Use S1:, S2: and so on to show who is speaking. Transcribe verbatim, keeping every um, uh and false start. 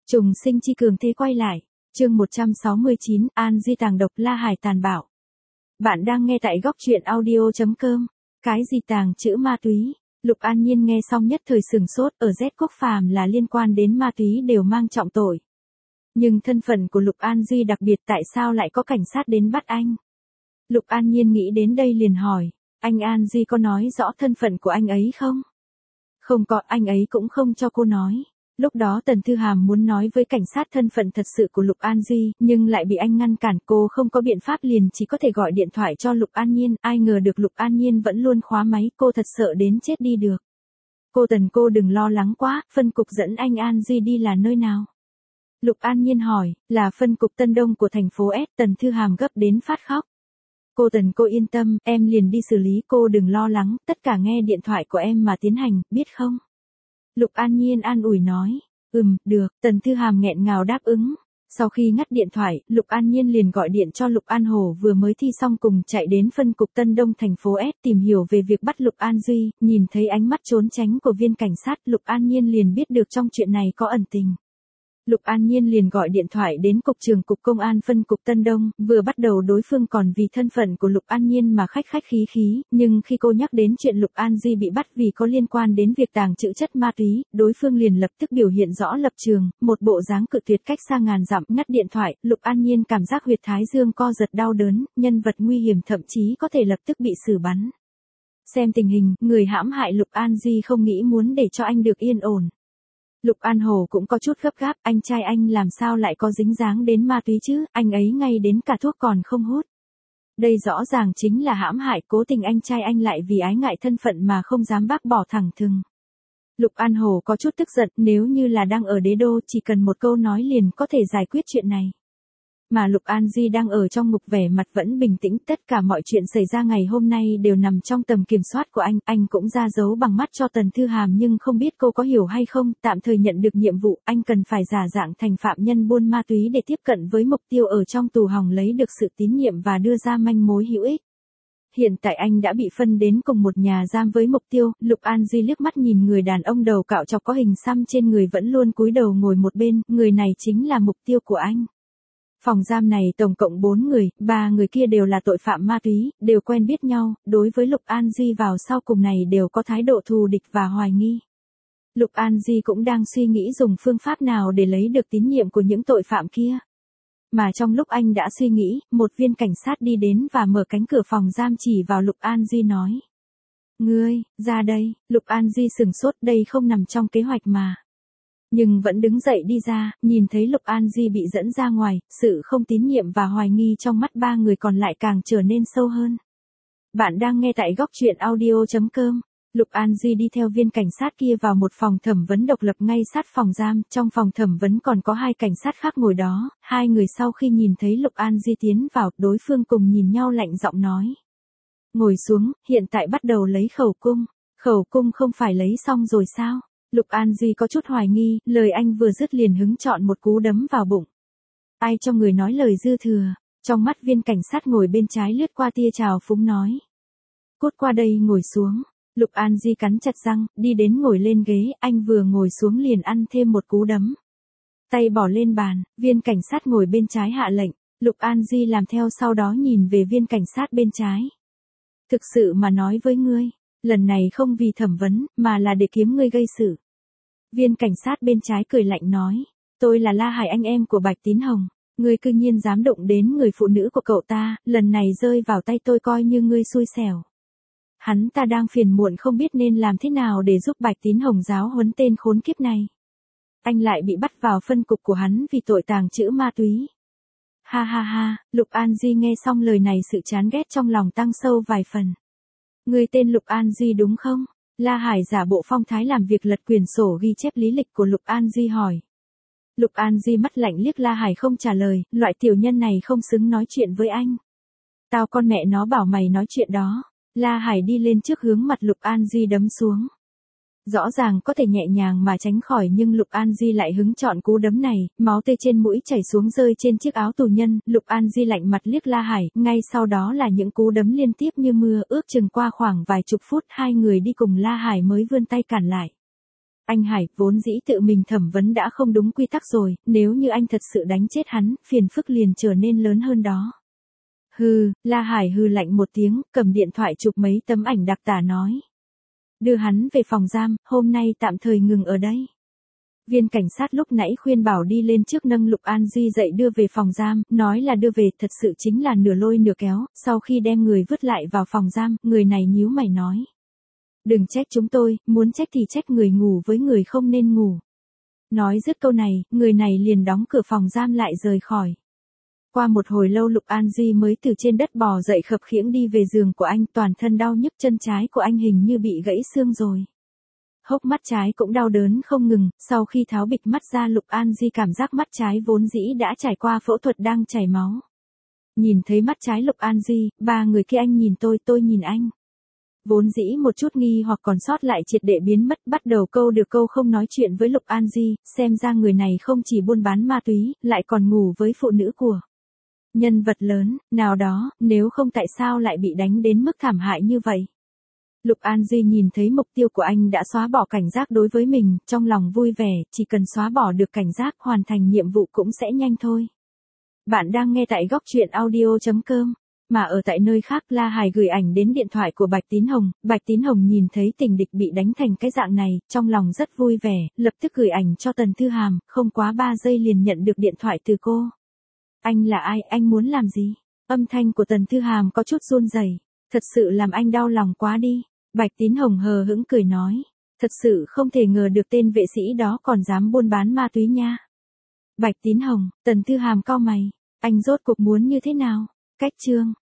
S1: Trùng sinh chi cường thế quay lại. Chương một trăm sáu mươi chín, An Di tàng độc, La Hải tàn bạo. Bạn đang nghe tại góc truyện audio chấm com. Cái gì tàng chữ ma túy? Lục An Nhiên nghe xong nhất thời sừng sốt, ở Z Quốc phàm là liên quan đến ma túy đều mang trọng tội. Nhưng thân phận của Lục An Di đặc biệt, tại sao lại có cảnh sát đến bắt anh? Lục An Nhiên nghĩ đến đây liền hỏi, anh An Di có nói rõ thân phận của anh ấy không? Không có, anh ấy cũng không cho cô nói. Lúc đó Tần Thư Hàm muốn nói với cảnh sát thân phận thật sự của Lục An Di, nhưng lại bị anh ngăn cản, cô không có biện pháp liền chỉ có thể gọi điện thoại cho Lục An Nhiên, ai ngờ được Lục An Nhiên vẫn luôn khóa máy, cô thật sợ đến chết đi được. Cô Tần, cô đừng lo lắng quá, phân cục dẫn anh An Di đi là nơi nào? Lục An Nhiên hỏi, là phân cục Tân Đông của thành phố S. Tần Thư Hàm gấp đến phát khóc. Cô Tần, cô yên tâm, em liền đi xử lý, cô đừng lo lắng, tất cả nghe điện thoại của em mà tiến hành, biết không? Lục An Nhiên an ủi nói, ừm, được. Tần Thư Hàm nghẹn ngào đáp ứng. Sau khi ngắt điện thoại, Lục An Nhiên liền gọi điện cho Lục An Hổ vừa mới thi xong cùng chạy đến phân cục Tân Đông thành phố S tìm hiểu về việc bắt Lục An Duy, nhìn thấy ánh mắt trốn tránh của viên cảnh sát, Lục An Nhiên liền biết được trong chuyện này có ẩn tình. Lục An Nhiên liền gọi điện thoại đến cục trưởng cục công an phân cục Tân Đông, vừa bắt đầu đối phương còn vì thân phận của Lục An Nhiên mà khách khách khí khí, nhưng khi cô nhắc đến chuyện Lục An Di bị bắt vì có liên quan đến việc tàng trữ chất ma túy, đối phương liền lập tức biểu hiện rõ lập trường, một bộ dáng cự tuyệt cách xa ngàn dặm. Ngắt điện thoại, Lục An Nhiên cảm giác huyệt thái dương co giật đau đớn, nhân vật nguy hiểm thậm chí có thể lập tức bị xử bắn. Xem tình hình, người hãm hại Lục An Di không nghĩ muốn để cho anh được yên ổn. Lục An Hồ cũng có chút gấp gáp, anh trai anh làm sao lại có dính dáng đến ma túy chứ, anh ấy ngay đến cả thuốc còn không hút. Đây rõ ràng chính là hãm hại, cố tình anh trai anh lại vì ái ngại thân phận mà không dám bác bỏ thẳng thừng. Lục An Hồ có chút tức giận, nếu như là đang ở đế đô chỉ cần một câu nói liền có thể giải quyết chuyện này. Mà Lục An Di đang ở trong ngục vẻ mặt vẫn bình tĩnh, tất cả mọi chuyện xảy ra ngày hôm nay đều nằm trong tầm kiểm soát của anh, anh cũng ra dấu bằng mắt cho Tần Thư Hàm nhưng không biết cô có hiểu hay không, tạm thời nhận được nhiệm vụ, anh cần phải giả dạng thành phạm nhân buôn ma túy để tiếp cận với mục tiêu ở trong tù hòng lấy được sự tín nhiệm và đưa ra manh mối hữu ích. Hiện tại anh đã bị phân đến cùng một nhà giam với mục tiêu. Lục An Di liếc mắt nhìn người đàn ông đầu cạo chọc có hình xăm trên người vẫn luôn cúi đầu ngồi một bên, người này chính là mục tiêu của anh. Phòng giam này tổng cộng bốn người, ba người kia đều là tội phạm ma túy, đều quen biết nhau, đối với Lục An Di vào sau cùng này đều có thái độ thù địch và hoài nghi. Lục An Di cũng đang suy nghĩ dùng phương pháp nào để lấy được tín nhiệm của những tội phạm kia. Mà trong lúc anh đã suy nghĩ, một viên cảnh sát đi đến và mở cánh cửa phòng giam chỉ vào Lục An Di nói. Ngươi, ra đây. Lục An Di sừng sốt, đây không nằm trong kế hoạch mà. Nhưng vẫn đứng dậy đi ra, nhìn thấy Lục An Di bị dẫn ra ngoài, sự không tín nhiệm và hoài nghi trong mắt ba người còn lại càng trở nên sâu hơn. Bạn đang nghe tại góc truyện audio chấm com. Lục An Di đi theo viên cảnh sát kia vào một phòng thẩm vấn độc lập ngay sát phòng giam, trong phòng thẩm vấn còn có hai cảnh sát khác ngồi đó, hai người sau khi nhìn thấy Lục An Di tiến vào, đối phương cùng nhìn nhau lạnh giọng nói. Ngồi xuống, hiện tại bắt đầu lấy khẩu cung. Khẩu cung không phải lấy xong rồi sao? Lục An Di có chút hoài nghi, lời anh vừa dứt liền hứng chọn một cú đấm vào bụng. Ai cho người nói lời dư thừa, trong mắt viên cảnh sát ngồi bên trái lướt qua tia trào phúng nói. Cút qua đây ngồi xuống. Lục An Di cắn chặt răng, đi đến ngồi lên ghế, anh vừa ngồi xuống liền ăn thêm một cú đấm. Tay bỏ lên bàn, viên cảnh sát ngồi bên trái hạ lệnh, Lục An Di làm theo sau đó nhìn về viên cảnh sát bên trái. Thực sự mà nói với ngươi. Lần này không vì thẩm vấn, mà là để kiếm ngươi gây sự. Viên cảnh sát bên trái cười lạnh nói. Tôi là La Hải, anh em của Bạch Tín Hồng. Ngươi cư nhiên dám động đến người phụ nữ của cậu ta, lần này rơi vào tay tôi coi như ngươi xui xẻo. Hắn ta đang phiền muộn không biết nên làm thế nào để giúp Bạch Tín Hồng giáo huấn tên khốn kiếp này. Anh lại bị bắt vào phân cục của hắn vì tội tàng trữ ma túy. Ha ha ha, Lục An Di nghe xong lời này sự chán ghét trong lòng tăng sâu vài phần. Người tên Lục An Di đúng không? La Hải giả bộ phong thái làm việc lật quyển sổ ghi chép lý lịch của Lục An Di hỏi. Lục An Di mắt lạnh liếc La Hải không trả lời, loại tiểu nhân này không xứng nói chuyện với anh. Tao con mẹ nó bảo mày nói chuyện đó. La Hải đi lên trước hướng mặt Lục An Di đấm xuống. Rõ ràng có thể nhẹ nhàng mà tránh khỏi nhưng Lục An Di lại hứng chọn cú đấm này, máu tươi trên mũi chảy xuống rơi trên chiếc áo tù nhân, Lục An Di lạnh mặt liếc La Hải, ngay sau đó là những cú đấm liên tiếp như mưa, ước chừng qua khoảng vài chục phút hai người đi cùng La Hải mới vươn tay cản lại. Anh Hải, vốn dĩ tự mình thẩm vấn đã không đúng quy tắc rồi, nếu như anh thật sự đánh chết hắn, phiền phức liền trở nên lớn hơn đó. Hừ, La Hải hừ lạnh một tiếng, cầm điện thoại chụp mấy tấm ảnh đặc tả nói. Đưa hắn về phòng giam, hôm nay tạm thời ngừng ở đây. Viên cảnh sát lúc nãy khuyên bảo đi lên trước nâng Lục An Duy dậy đưa về phòng giam, nói là đưa về thật sự chính là nửa lôi nửa kéo, sau khi đem người vứt lại vào phòng giam, người này nhíu mày nói. Đừng trách chúng tôi, muốn trách thì trách người ngủ với người không nên ngủ. Nói dứt câu này, người này liền đóng cửa phòng giam lại rời khỏi. Qua một hồi lâu Lục An Duy mới từ trên đất bò dậy khập khiễng đi về giường của anh, toàn thân đau nhức, chân trái của anh hình như bị gãy xương rồi. Hốc mắt trái cũng đau đớn không ngừng, sau khi tháo bịt mắt ra Lục An Duy cảm giác mắt trái vốn dĩ đã trải qua phẫu thuật đang chảy máu. Nhìn thấy mắt trái Lục An Duy, ba người kia anh nhìn tôi, tôi nhìn anh. Vốn dĩ một chút nghi hoặc còn sót lại triệt để biến mất, bắt đầu câu được câu không nói chuyện với Lục An Duy, xem ra người này không chỉ buôn bán ma túy, lại còn ngủ với phụ nữ của nhân vật lớn, nào đó, nếu không tại sao lại bị đánh đến mức thảm hại như vậy. Lục An Duy nhìn thấy mục tiêu của anh đã xóa bỏ cảnh giác đối với mình, trong lòng vui vẻ, chỉ cần xóa bỏ được cảnh giác hoàn thành nhiệm vụ cũng sẽ nhanh thôi. Bạn đang nghe tại góc truyện audio chấm com. Mà ở tại nơi khác, La Hải gửi ảnh đến điện thoại của Bạch Tín Hồng, Bạch Tín Hồng nhìn thấy tình địch bị đánh thành cái dạng này, trong lòng rất vui vẻ, lập tức gửi ảnh cho Tần Thư Hàm, không quá ba giây liền nhận được điện thoại từ cô. Anh là ai, anh muốn làm gì? Âm thanh của Tần Thư Hàm có chút run rẩy, thật sự làm anh đau lòng quá đi. Bạch Tín Hồng hờ hững cười nói, thật sự không thể ngờ được tên vệ sĩ đó còn dám buôn bán ma túy nha. Bạch Tín Hồng, Tần Thư Hàm cau mày, anh rốt cuộc muốn như thế nào? Cách chương